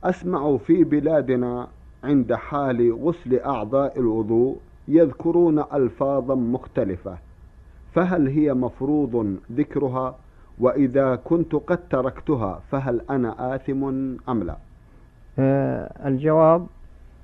أسمع في بلادنا عند حال غسل أعضاء الوضوء يذكرون ألفاظا مختلفة، فهل هي مفروض ذكرها؟ وإذا كنت قد تركتها فهل أنا آثم أم لا؟ الجواب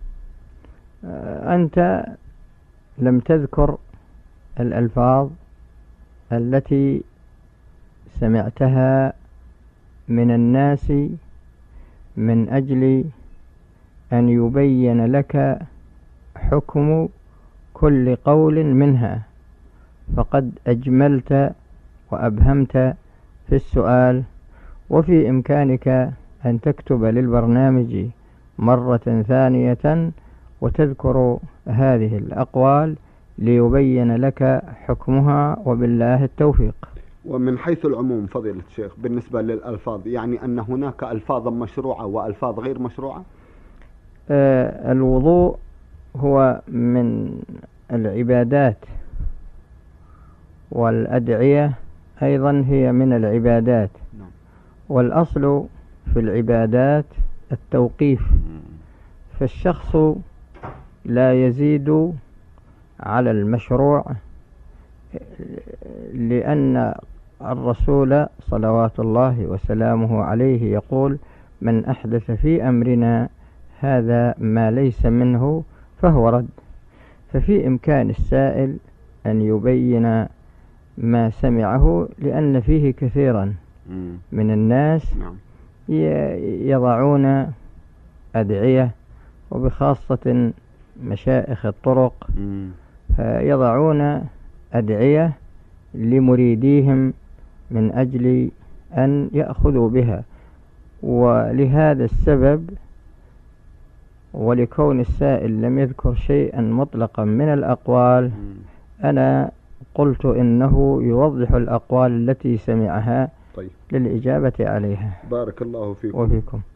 أنت لم تذكر الألفاظ التي سمعتها من الناس من أجل أن يبين لك حكم كل قول منها، فقد أجملت وأبهمت في السؤال، وفي إمكانك أن تكتب للبرنامج مرة ثانية وتذكر هذه الأقوال ليبين لك حكمها، وبالله التوفيق. ومن حيث العموم فضيلة الشيخ بالنسبة للألفاظ، يعني أن هناك ألفاظا مشروعة وألفاظ غير مشروعة؟ الوضوء هو من العبادات، والأدعية أيضا هي من العبادات، والأصل في العبادات التوقيف، فالشخص لا يزيد على المشروع، لأن الرسول صلوات الله وسلامه عليه يقول: من أحدث في أمرنا هذا ما ليس منه فهو رد. ففي إمكان السائل أن يبين ما سمعه، لأن فيه كثيرا من الناس يضعون أدعية، وبخاصة مشائخ الطرق يضعون أدعية لمريديهم من أجل أن يأخذوا بها، ولهذا السبب ولكون السائل لم يذكر شيئا مطلقا من الأقوال، أنا قلت إنه يوضح الأقوال التي سمعها للإجابة عليها. بارك الله فيكم. وفيكم.